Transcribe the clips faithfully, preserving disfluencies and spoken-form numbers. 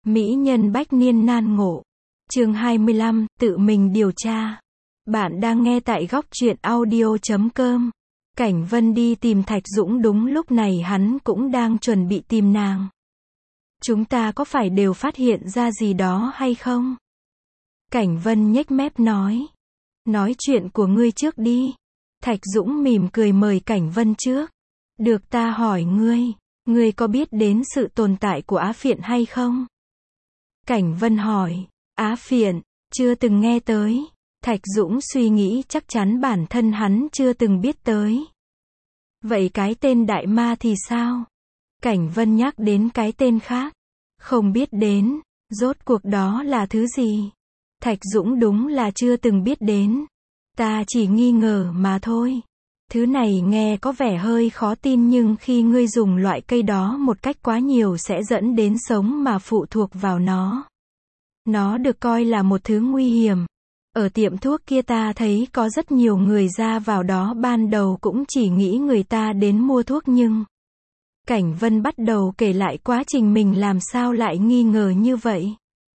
Mỹ nhân bách niên nan ngộ. Chương hai mươi lăm, tự mình điều tra. Bạn đang nghe tại góc truyện audio chấm com. Cảnh Vân đi tìm Thạch Dũng, đúng lúc này hắn cũng đang chuẩn bị tìm nàng. Chúng ta có phải đều phát hiện ra gì đó hay không? Cảnh Vân nhếch mép nói. Nói chuyện của ngươi trước đi. Thạch Dũng mỉm cười mời Cảnh Vân trước. Được, ta hỏi ngươi, ngươi có biết đến sự tồn tại của Á Phiện hay không? Cảnh Vân hỏi. Á Phiện, chưa từng nghe tới. Thạch Dũng suy nghĩ chắc chắn bản thân hắn chưa từng biết tới. Vậy cái tên đại ma thì sao? Cảnh Vân nhắc đến cái tên khác. Không biết đến. Rốt cuộc đó là thứ gì? Thạch Dũng đúng là chưa từng biết đến. Ta chỉ nghi ngờ mà thôi. Thứ này nghe có vẻ hơi khó tin, nhưng khi ngươi dùng loại cây đó một cách quá nhiều sẽ dẫn đến sống mà phụ thuộc vào nó. Nó được coi là một thứ nguy hiểm. Ở tiệm thuốc kia ta thấy có rất nhiều người ra vào đó, ban đầu cũng chỉ nghĩ người ta đến mua thuốc, nhưng... Cảnh Vân bắt đầu kể lại quá trình mình làm sao lại nghi ngờ như vậy.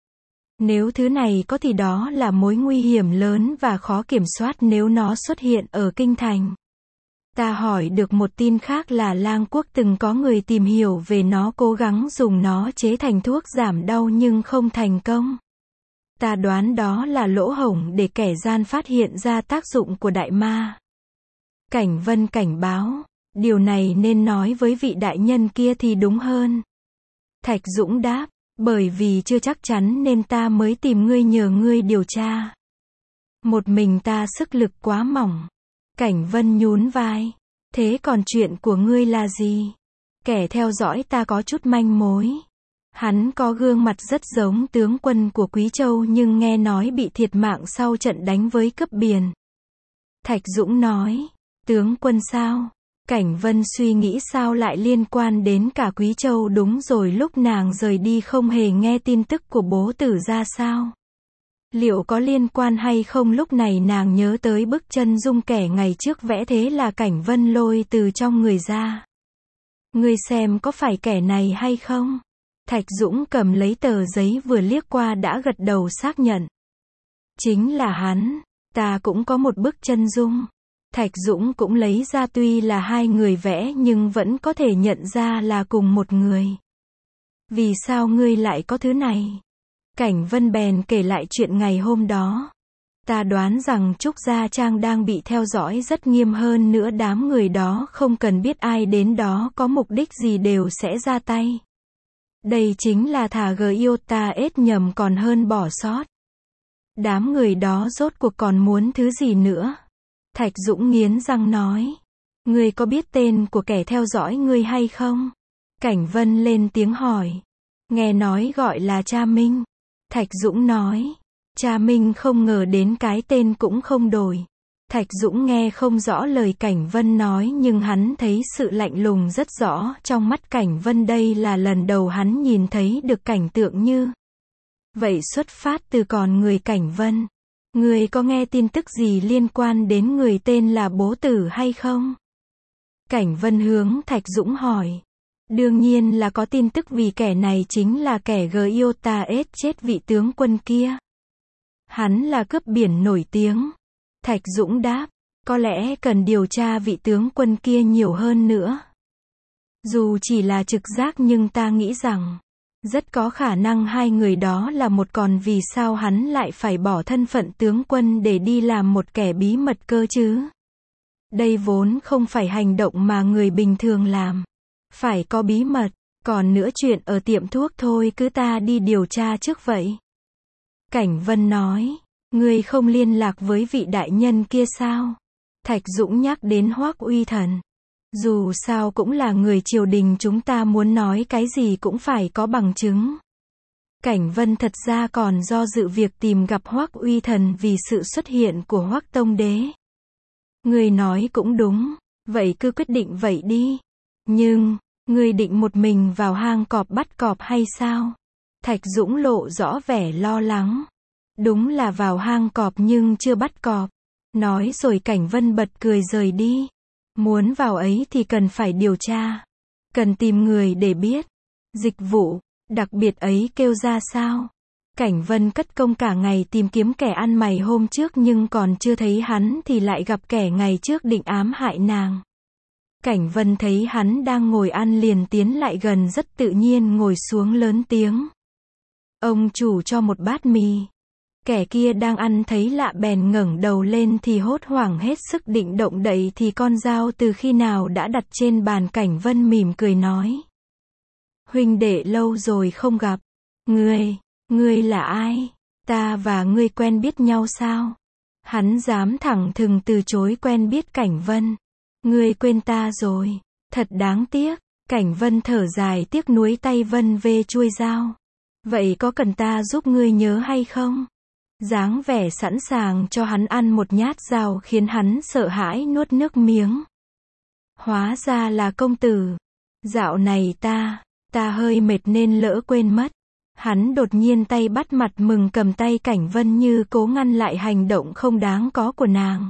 Nếu thứ này có thì đó là mối nguy hiểm lớn và khó kiểm soát nếu nó xuất hiện ở kinh thành. Ta hỏi được một tin khác là Lang Quốc từng có người tìm hiểu về nó, cố gắng dùng nó chế thành thuốc giảm đau nhưng không thành công. Ta đoán đó là lỗ hổng để kẻ gian phát hiện ra tác dụng của đại ma. Cảnh Vân cảnh báo, điều này nên nói với vị đại nhân kia thì đúng hơn. Thạch Dũng đáp, bởi vì chưa chắc chắn nên ta mới tìm ngươi nhờ ngươi điều tra. Một mình ta sức lực quá mỏng. Cảnh Vân nhún vai. Thế còn chuyện của ngươi là gì? Kẻ theo dõi ta có chút manh mối. Hắn có gương mặt rất giống tướng quân của Quý Châu nhưng nghe nói bị thiệt mạng sau trận đánh với cướp biển. Thạch Dũng nói. Tướng quân sao? Cảnh Vân suy nghĩ sao lại liên quan đến cả Quý Châu, đúng rồi, lúc nàng rời đi không hề nghe tin tức của bố tử ra sao? Liệu có liên quan hay không? Lúc này nàng nhớ tới bức chân dung kẻ ngày trước vẽ, thế là Cảnh Vân lôi từ trong người ra. Ngươi xem có phải kẻ này hay không? Thạch Dũng cầm lấy tờ giấy vừa liếc qua đã gật đầu xác nhận. Chính là hắn, ta cũng có một bức chân dung. Thạch Dũng cũng lấy ra, tuy là hai người vẽ nhưng vẫn có thể nhận ra là cùng một người. Vì sao ngươi lại có thứ này? Cảnh Vân bèn kể lại chuyện ngày hôm đó. Ta đoán rằng Trúc Gia Trang đang bị theo dõi rất nghiêm, hơn nữa đám người đó không cần biết ai đến đó có mục đích gì đều sẽ ra tay. Đây chính là thà Giota ết nhầm còn hơn bỏ sót. Đám người đó rốt cuộc còn muốn thứ gì nữa? Thạch Dũng nghiến răng nói. Ngươi có biết tên của kẻ theo dõi ngươi hay không? Cảnh Vân lên tiếng hỏi. Nghe nói gọi là Cha Minh. Thạch Dũng nói. Cha Minh không ngờ đến cái tên cũng không đổi. Thạch Dũng nghe không rõ lời Cảnh Vân nói nhưng hắn thấy sự lạnh lùng rất rõ trong mắt Cảnh Vân, đây là lần đầu hắn nhìn thấy được cảnh tượng như vậy. Xuất phát từ con người Cảnh Vân, ngươi có nghe tin tức gì liên quan đến người tên là bố tử hay không? Cảnh Vân hướng Thạch Dũng hỏi. Đương nhiên là có tin tức, vì kẻ này chính là kẻ Giota ết chết vị tướng quân kia. Hắn là cướp biển nổi tiếng. Thạch Dũng đáp. Có lẽ cần điều tra vị tướng quân kia nhiều hơn nữa. Dù chỉ là trực giác nhưng ta nghĩ rằng rất có khả năng hai người đó là một, còn vì sao hắn lại phải bỏ thân phận tướng quân để đi làm một kẻ bí mật cơ chứ? Đây vốn không phải hành động mà người bình thường làm. Phải có bí mật. Còn nữa, chuyện ở tiệm thuốc thôi cứ ta đi điều tra trước vậy. Cảnh Vân nói. Ngươi không liên lạc với vị đại nhân kia sao? Thạch Dũng nhắc đến Hoắc Uy Thần. Dù sao cũng là người triều đình, chúng ta muốn nói cái gì cũng phải có bằng chứng. Cảnh Vân thật ra còn do dự việc tìm gặp Hoắc Uy Thần vì sự xuất hiện của Hoắc Tông Đế. Ngươi nói cũng đúng, vậy cứ quyết định vậy đi. Nhưng, ngươi định một mình vào hang cọp bắt cọp hay sao? Thạch Dũng lộ rõ vẻ lo lắng. Đúng là vào hang cọp nhưng chưa bắt cọp. Nói rồi Cảnh Vân bật cười rời đi. Muốn vào ấy thì cần phải điều tra. Cần tìm người để biết. Dịch vụ. Đặc biệt ấy kêu ra sao? Cảnh Vân cất công cả ngày tìm kiếm kẻ ăn mày hôm trước nhưng còn chưa thấy hắn thì lại gặp kẻ ngày trước định ám hại nàng. Cảnh Vân thấy hắn đang ngồi ăn liền tiến lại gần rất tự nhiên ngồi xuống lớn tiếng. Ông chủ cho một bát mì. Kẻ kia đang ăn thấy lạ bèn ngẩng đầu lên thì hốt hoảng hết sức định động đậy thì con dao từ khi nào đã đặt trên bàn. Cảnh Vân mỉm cười nói. Huynh đệ lâu rồi không gặp. Ngươi, ngươi là ai? Ta và ngươi quen biết nhau sao? Hắn dám thẳng thừng từ chối quen biết Cảnh Vân. Ngươi quên ta rồi. Thật đáng tiếc. Cảnh Vân thở dài tiếc nuối tay vân về chuôi dao. Vậy có cần ta giúp ngươi nhớ hay không? Dáng vẻ sẵn sàng cho hắn ăn một nhát dao khiến hắn sợ hãi nuốt nước miếng. Hóa ra là công tử. Dạo này ta, ta hơi mệt nên lỡ quên mất. Hắn đột nhiên tay bắt mặt mừng cầm tay Cảnh Vân như cố ngăn lại hành động không đáng có của nàng.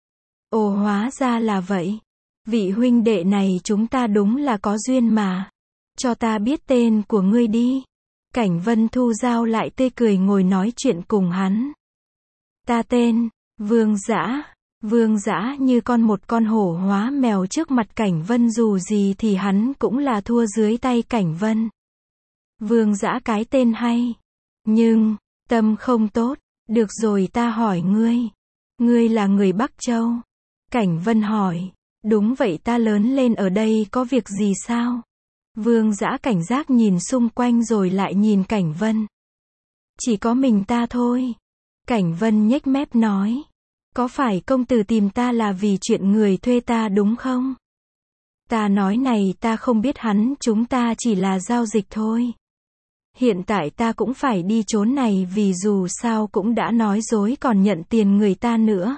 Ồ, hóa ra là vậy. Vị huynh đệ này chúng ta đúng là có duyên mà. Cho ta biết tên của ngươi đi. Cảnh Vân thu dao lại tươi cười ngồi nói chuyện cùng hắn. Ta tên, Vương Dã. Vương Dã như con một con hổ hóa mèo trước mặt Cảnh Vân dù gì thì hắn cũng là thua dưới tay Cảnh Vân. Vương Dã cái tên hay. Nhưng, tâm không tốt. Được rồi ta hỏi ngươi. Ngươi là người Bắc Châu. Cảnh Vân hỏi. Đúng vậy ta lớn lên ở đây có việc gì sao? Vương Dã cảnh giác nhìn xung quanh rồi lại nhìn Cảnh Vân. Chỉ có mình ta thôi. Cảnh Vân nhếch mép nói. Có phải công tử tìm ta là vì chuyện người thuê ta đúng không? Ta nói này ta không biết hắn, chúng ta chỉ là giao dịch thôi. Hiện tại ta cũng phải đi trốn này vì dù sao cũng đã nói dối còn nhận tiền người ta nữa.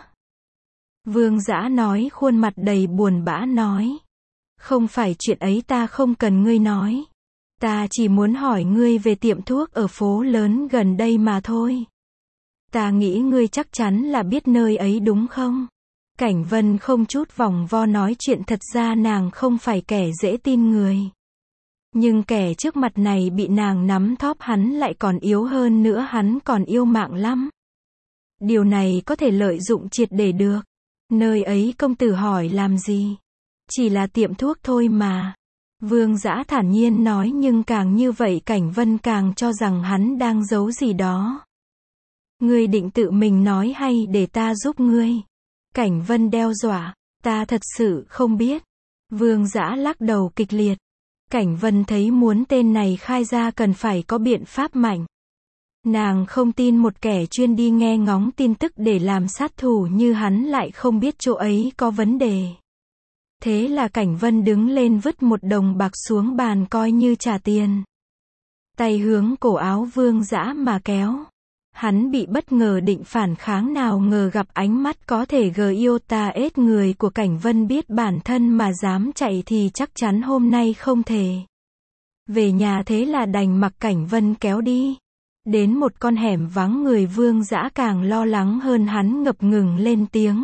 Vương Dã nói khuôn mặt đầy buồn bã nói. Không phải chuyện ấy ta không cần ngươi nói. Ta chỉ muốn hỏi ngươi về tiệm thuốc ở phố lớn gần đây mà thôi. Ta nghĩ ngươi chắc chắn là biết nơi ấy đúng không? Cảnh Vân không chút vòng vo nói chuyện thật ra nàng không phải kẻ dễ tin người. Nhưng kẻ trước mặt này bị nàng nắm thóp hắn lại còn yếu hơn nữa hắn còn yêu mạng lắm. Điều này có thể lợi dụng triệt để được. Nơi ấy công tử hỏi làm gì? Chỉ là tiệm thuốc thôi mà. Vương Dã thản nhiên nói nhưng càng như vậy Cảnh Vân càng cho rằng hắn đang giấu gì đó. Ngươi định tự mình nói hay để ta giúp ngươi? Cảnh Vân đeo dọa. Ta thật sự không biết. Vương Dã lắc đầu kịch liệt. Cảnh Vân thấy muốn tên này khai ra cần phải có biện pháp mạnh. Nàng không tin một kẻ chuyên đi nghe ngóng tin tức để làm sát thủ như hắn lại không biết chỗ ấy có vấn đề. Thế là Cảnh Vân đứng lên vứt một đồng bạc xuống bàn coi như trả tiền. Tay hướng cổ áo Vương Dã mà kéo. Hắn bị bất ngờ định phản kháng nào ngờ gặp ánh mắt có thể gờ yêu ta ết người của Cảnh Vân biết bản thân mà dám chạy thì chắc chắn hôm nay không thể. Về nhà thế là đành mặc Cảnh Vân kéo đi. Đến một con hẻm vắng người Vương Dã càng lo lắng hơn hắn ngập ngừng lên tiếng.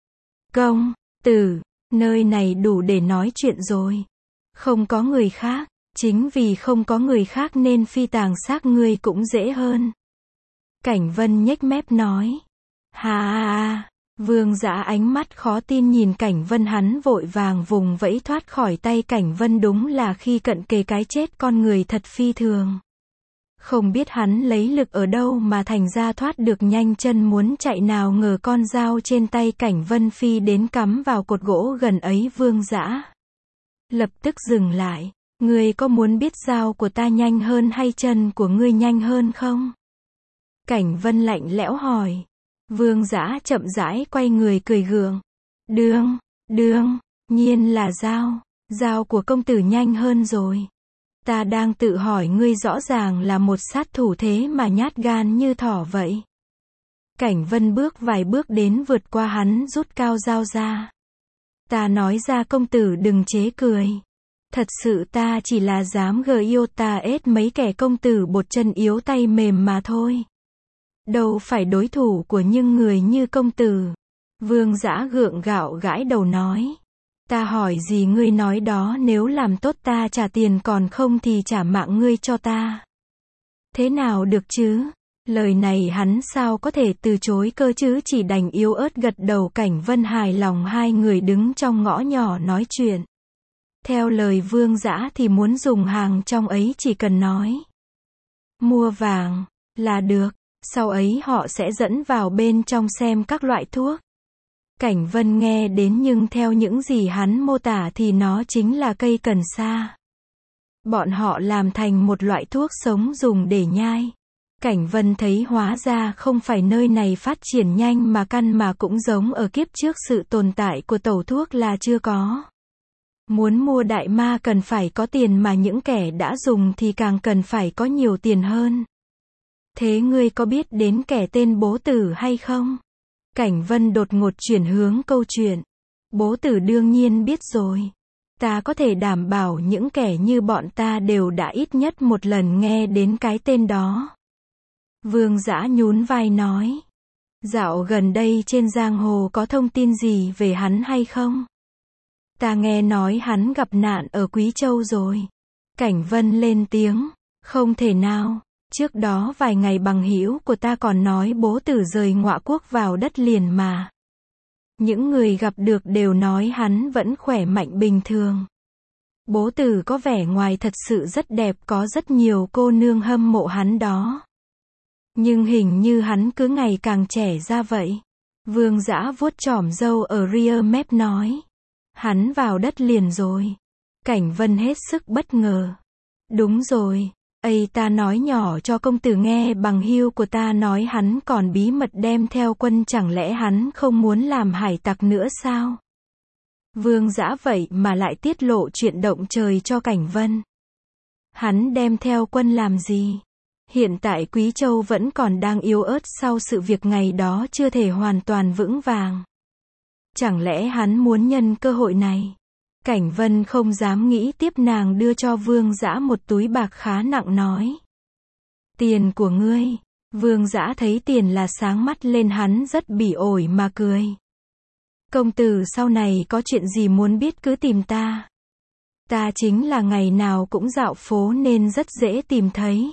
Công tử, nơi này đủ để nói chuyện rồi. Không có người khác, chính vì không có người khác nên phi tàng xác ngươi cũng dễ hơn. Cảnh Vân nhếch mép nói. Ha ha ha. Vương Dã ánh mắt khó tin nhìn Cảnh Vân hắn vội vàng vùng vẫy thoát khỏi tay Cảnh Vân đúng là khi cận kề cái chết con người thật phi thường. Không biết hắn lấy lực ở đâu mà thành ra thoát được nhanh chân muốn chạy nào ngờ con dao trên tay Cảnh Vân phi đến cắm vào cột gỗ gần ấy Vương Dã. Lập tức dừng lại. Ngươi có muốn biết dao của ta nhanh hơn hay chân của ngươi nhanh hơn không? Cảnh Vân lạnh lẽo hỏi. Vương Dã chậm rãi quay người cười gượng. Đương, đương, nhiên là dao. Dao của công tử nhanh hơn rồi. Ta đang tự hỏi ngươi rõ ràng là một sát thủ thế mà nhát gan như thỏ vậy. Cảnh Vân bước vài bước đến vượt qua hắn rút cao dao ra. Ta nói ra công tử đừng chế cười. Thật sự ta chỉ là dám gờ yêu ta ết mấy kẻ công tử bột chân yếu tay mềm mà thôi. Đâu phải đối thủ của những người như công tử. Vương Dã gượng gạo gãi đầu nói. Ta hỏi gì ngươi nói đó, nếu làm tốt ta trả tiền, còn không thì trả mạng ngươi cho ta. Thế nào được chứ? Lời này hắn sao có thể từ chối cơ chứ, chỉ đành yếu ớt gật đầu. Cảnh Vân hài lòng, hai người đứng trong ngõ nhỏ nói chuyện. Theo lời Vương Dã thì muốn dùng hàng trong ấy chỉ cần nói mua vàng là được, sau ấy họ sẽ dẫn vào bên trong xem các loại thuốc. Cảnh Vân nghe đến nhưng theo những gì hắn mô tả thì nó chính là cây cần sa. Bọn họ làm thành một loại thuốc sống dùng để nhai. Cảnh Vân thấy hóa ra không phải nơi này phát triển nhanh mà căn mà cũng giống ở kiếp trước, sự tồn tại của tẩu thuốc là chưa có. Muốn mua đại ma cần phải có tiền, mà những kẻ đã dùng thì càng cần phải có nhiều tiền hơn. Thế ngươi có biết đến kẻ tên Bố Tử hay không? Cảnh Vân đột ngột chuyển hướng câu chuyện. Bố Tử đương nhiên biết rồi. Ta có thể đảm bảo những kẻ như bọn ta đều đã ít nhất một lần nghe đến cái tên đó. Vương Dã nhún vai nói. Dạo gần đây trên giang hồ có thông tin gì về hắn hay không? Ta nghe nói hắn gặp nạn ở Quý Châu rồi. Cảnh Vân lên tiếng. Không thể nào. Trước đó vài ngày bằng hữu của ta còn nói Bố Tử rời Ngọa Quốc vào đất liền mà. Những người gặp được đều nói hắn vẫn khỏe mạnh bình thường. Bố Tử có vẻ ngoài thật sự rất đẹp, có rất nhiều cô nương hâm mộ hắn đó. Nhưng hình như hắn cứ ngày càng trẻ ra vậy. Vương Dã vuốt chỏm râu ở ria mép nói. Hắn vào đất liền rồi. Cảnh Vân hết sức bất ngờ. Đúng rồi. Ây, ta nói nhỏ cho công tử nghe, bằng hữu của ta nói hắn còn bí mật đem theo quân, chẳng lẽ hắn không muốn làm hải tặc nữa sao? Vương Dã vậy mà lại tiết lộ chuyện động trời cho Cảnh Vân. Hắn đem theo quân làm gì? Hiện tại Quý Châu vẫn còn đang yếu ớt sau sự việc ngày đó, chưa thể hoàn toàn vững vàng. Chẳng lẽ hắn muốn nhân cơ hội này? Cảnh Vân không dám nghĩ tiếp, nàng đưa cho Vương Dã một túi bạc khá nặng nói. Tiền của ngươi. Vương Dã thấy tiền là sáng mắt lên, hắn rất bỉ ổi mà cười. Công tử sau này có chuyện gì muốn biết cứ tìm ta. Ta chính là ngày nào cũng dạo phố nên rất dễ tìm thấy.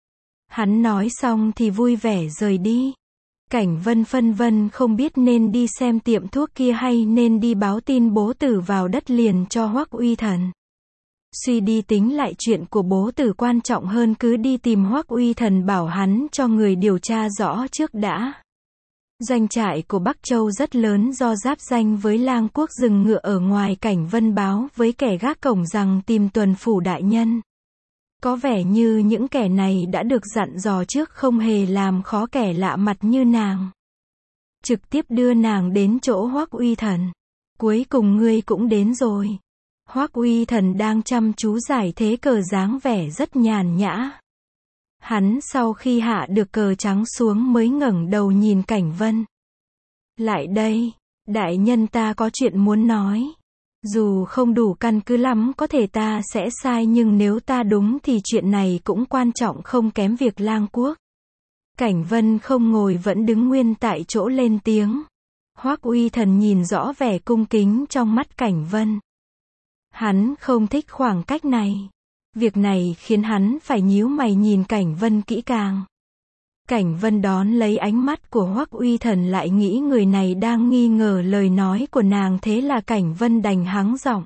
Hắn nói xong thì vui vẻ rời đi. Cảnh Vân phân vân không biết nên đi xem tiệm thuốc kia hay nên đi báo tin Bố Tử vào đất liền cho Hoắc Uy Thần. Suy đi tính lại, chuyện của Bố Tử quan trọng hơn, cứ đi tìm Hoắc Uy Thần bảo hắn cho người điều tra rõ trước đã. Doanh trại của Bắc Châu rất lớn, do giáp danh với Lang Quốc, dừng ngựa ở ngoài. Cảnh Vân báo với kẻ gác cổng rằng tìm Tuần Phủ đại nhân. Có vẻ như những kẻ này đã được dặn dò trước, không hề làm khó kẻ lạ mặt như nàng. Trực tiếp đưa nàng đến chỗ Hoắc Uy Thần. Cuối cùng ngươi cũng đến rồi. Hoắc Uy Thần đang chăm chú giải thế cờ, dáng vẻ rất nhàn nhã. Hắn sau khi hạ được cờ trắng xuống mới ngẩng đầu nhìn Cảnh Vân. Lại đây, đại nhân, ta có chuyện muốn nói. Dù không đủ căn cứ lắm, có thể ta sẽ sai, nhưng nếu ta đúng thì chuyện này cũng quan trọng không kém việc Lang Quốc. Cảnh Vân không ngồi vẫn đứng nguyên tại chỗ lên tiếng. Hoắc Uy Thần nhìn rõ vẻ cung kính trong mắt Cảnh Vân. Hắn không thích khoảng cách này. Việc này khiến hắn phải nhíu mày nhìn Cảnh Vân kỹ càng. Cảnh Vân đón lấy ánh mắt của Hoắc Uy Thần, lại nghĩ người này đang nghi ngờ lời nói của nàng, thế là Cảnh Vân đành hắng giọng.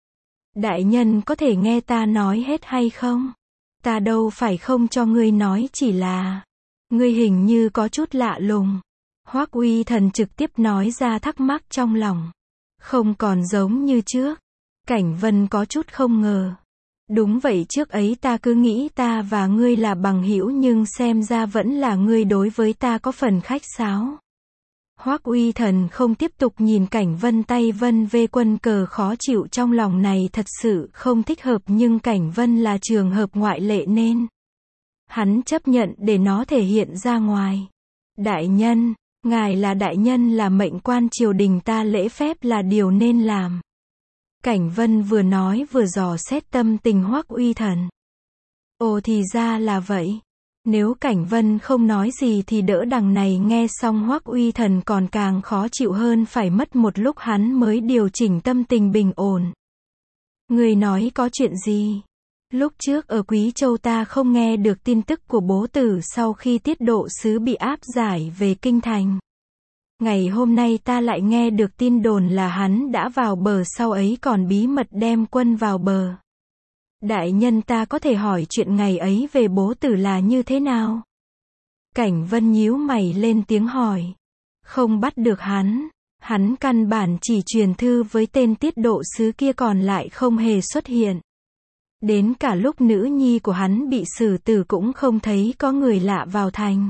Đại nhân có thể nghe ta nói hết hay không? Ta đâu phải không cho ngươi nói, chỉ là ngươi hình như có chút lạ lùng. Hoắc Uy Thần trực tiếp nói ra thắc mắc trong lòng. Không còn giống như trước. Cảnh Vân có chút không ngờ. Đúng vậy, trước ấy ta cứ nghĩ ta và ngươi là bằng hữu, nhưng xem ra vẫn là ngươi đối với ta có phần khách sáo. Hoắc Uy Thần không tiếp tục nhìn Cảnh Vân, tay vân vê quân cờ, khó chịu trong lòng này thật sự không thích hợp, nhưng Cảnh Vân là trường hợp ngoại lệ nên hắn chấp nhận để nó thể hiện ra ngoài. Đại nhân, ngài là đại nhân, là mệnh quan triều đình, ta lễ phép là điều nên làm. Cảnh Vân vừa nói vừa dò xét tâm tình Hoắc Uy Thần. Ồ, thì ra là vậy. Nếu Cảnh Vân không nói gì thì đỡ đằng này nghe xong Hoắc Uy Thần còn càng khó chịu hơn, phải mất một lúc hắn mới điều chỉnh tâm tình bình ổn. Người nói có chuyện gì? Lúc trước ở Quý Châu ta không nghe được tin tức của bố tử sau khi tiết độ sứ bị áp giải về kinh thành. Ngày hôm nay ta lại nghe được tin đồn là hắn đã vào bờ, sau ấy còn bí mật đem quân vào bờ. Đại nhân, ta có thể hỏi chuyện ngày ấy về bố tử là như thế nào? Cảnh Vân nhíu mày lên tiếng hỏi. Không bắt được hắn. Hắn căn bản chỉ truyền thư với tên tiết độ sứ kia, còn lại không hề xuất hiện. Đến cả lúc nữ nhi của hắn bị xử tử cũng không thấy có người lạ vào thành.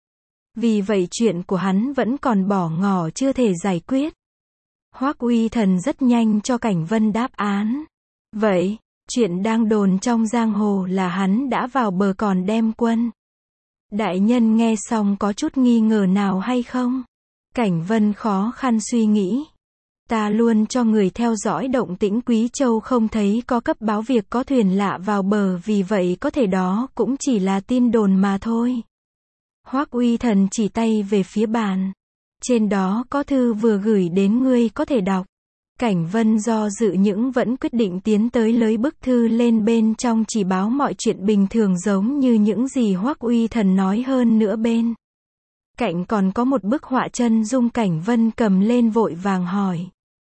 Vì vậy chuyện của hắn vẫn còn bỏ ngỏ chưa thể giải quyết. Hoắc Uy Thần rất nhanh cho Cảnh Vân đáp án. Vậy, chuyện đang đồn trong giang hồ là hắn đã vào bờ còn đem quân. Đại nhân nghe xong có chút nghi ngờ nào hay không? Cảnh Vân khó khăn suy nghĩ. Ta luôn cho người theo dõi động tĩnh Quý Châu, không thấy có cấp báo việc có thuyền lạ vào bờ, vì vậy có thể đó cũng chỉ là tin đồn mà thôi. Hoắc Uy Thần chỉ tay về phía bàn. Trên đó có thư vừa gửi đến, ngươi có thể đọc. Cảnh Vân do dự nhưng vẫn quyết định tiến tới lấy bức thư lên, bên trong chỉ báo mọi chuyện bình thường giống như những gì Hoắc Uy Thần nói, hơn nữa bên cạnh còn có một bức họa chân dung. Cảnh Vân cầm lên vội vàng hỏi.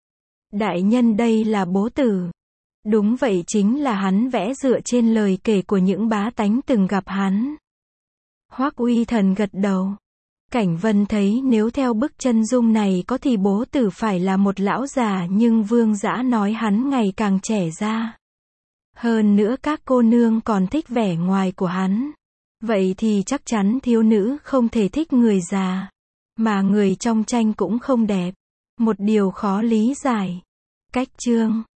Đại nhân, đây là bố tử. Đúng vậy, chính là hắn vẽ dựa trên lời kể của những bá tánh từng gặp hắn. Hoắc Uy Thần gật đầu. Cảnh Vân thấy nếu theo bức chân dung này có thì bố tử phải là một lão già, nhưng Vương Dã nói hắn ngày càng trẻ ra. Hơn nữa các cô nương còn thích vẻ ngoài của hắn. Vậy thì chắc chắn thiếu nữ không thể thích người già. Mà người trong tranh cũng không đẹp. Một điều khó lý giải. Cách chương